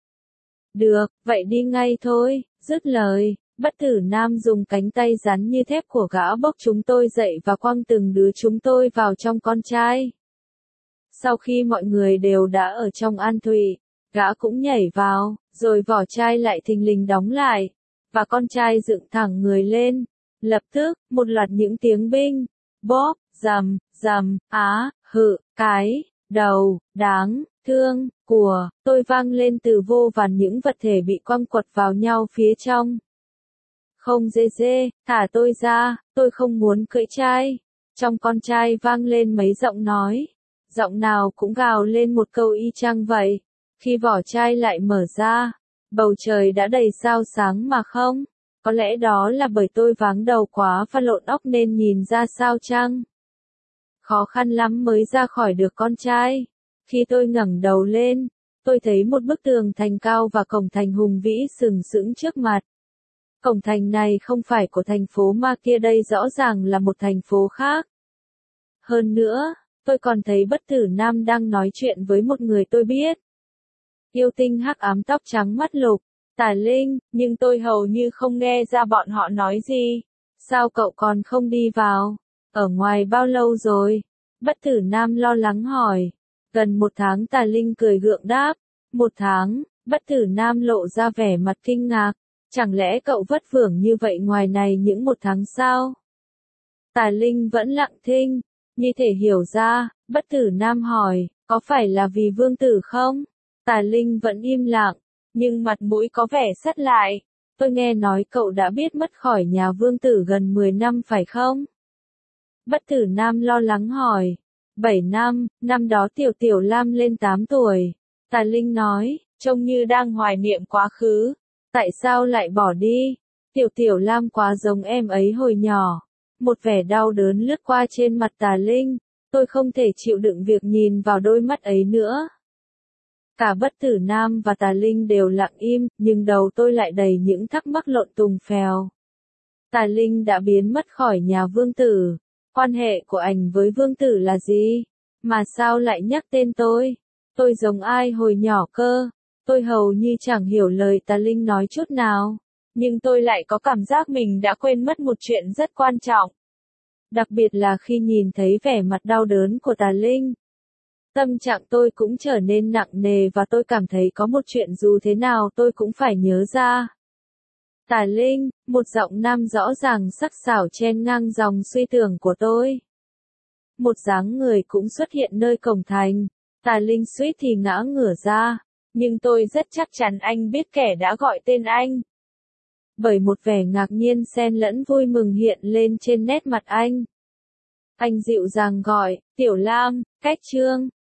Được, vậy đi ngay thôi. Dứt lời, Bất Tử Nam dùng cánh tay rắn như thép của gã bốc chúng tôi dậy và quăng từng đứa chúng tôi vào trong con trai. Sau khi mọi người đều đã ở trong An Thụy, gã cũng nhảy vào, rồi vỏ chai lại thình lình đóng lại, và con trai dựng thẳng người lên. Lập tức, một loạt những tiếng binh, bóp, rầm, rầm, á, hự, cái, đầu, đáng, thương, của, tôi vang lên từ vô vàn những vật thể bị quăng quật vào nhau phía trong. Không dê dê, thả tôi ra, tôi không muốn cưỡi trai. Trong con trai vang lên mấy giọng nói. Giọng nào cũng gào lên một câu y chang vậy. Khi vỏ chai lại mở ra, bầu trời đã đầy sao sáng mà không. Có lẽ đó là bởi tôi váng đầu quá và lộn óc nên nhìn ra sao chăng. Khó khăn lắm mới ra khỏi được con trai. Khi tôi ngẩng đầu lên, tôi thấy một bức tường thành cao và cổng thành hùng vĩ sừng sững trước mặt. Cổng thành này không phải của thành phố ma kia đây rõ ràng là một thành phố khác. Hơn nữa, tôi còn thấy Bất Tử Nam đang nói chuyện với một người tôi biết. Yêu tinh hắc ám tóc trắng mắt lục, Tà Linh, nhưng tôi hầu như không nghe ra bọn họ nói gì. Sao cậu còn không đi vào? Ở ngoài bao lâu rồi? Bất tử nam lo lắng hỏi. Gần một tháng Tà Linh cười gượng đáp. Một tháng, bất tử nam lộ ra vẻ mặt kinh ngạc. Chẳng lẽ cậu vất vưởng như vậy ngoài này những một tháng sao? Tà Linh vẫn lặng thinh, như thể hiểu ra, bất tử nam hỏi, có phải là vì vương tử không? Tà Linh vẫn im lặng, nhưng mặt mũi có vẻ sắt lại. Tôi nghe nói cậu đã biết mất khỏi nhà vương tử gần mười năm phải không? Bất tử nam lo lắng hỏi. bảy năm, năm đó Tiểu Tiểu Lam lên tám tuổi. Tà Linh nói, trông như đang hoài niệm quá khứ. Tại sao lại bỏ đi? Tiểu Tiểu Lam quá giống em ấy hồi nhỏ. Một vẻ đau đớn lướt qua trên mặt Tà Linh. Tôi không thể chịu đựng việc nhìn vào đôi mắt ấy nữa. Cả bất tử nam và Tà Linh đều lặng im, nhưng đầu tôi lại đầy những thắc mắc lộn tùng phèo. Tà Linh đã biến mất khỏi nhà vương tử. Quan hệ của ảnh với vương tử là gì? Mà sao lại nhắc tên tôi? Tôi giống ai hồi nhỏ cơ? Tôi hầu như chẳng hiểu lời Tà Linh nói chút nào. Nhưng tôi lại có cảm giác mình đã quên mất một chuyện rất quan trọng. Đặc biệt là khi nhìn thấy vẻ mặt đau đớn của Tà Linh. Tâm trạng tôi cũng trở nên nặng nề và tôi cảm thấy có một chuyện dù thế nào tôi cũng phải nhớ ra. Tà Linh, một giọng nam rõ ràng sắc sảo chen ngang dòng suy tưởng của tôi. Một dáng người cũng xuất hiện nơi cổng thành. Tà Linh suýt thì ngã ngửa ra. Nhưng tôi rất chắc chắn anh biết kẻ đã gọi tên anh. Bởi một vẻ ngạc nhiên xen lẫn vui mừng hiện lên trên nét mặt anh. Anh dịu dàng gọi, Tiểu Lam, Cách Trương.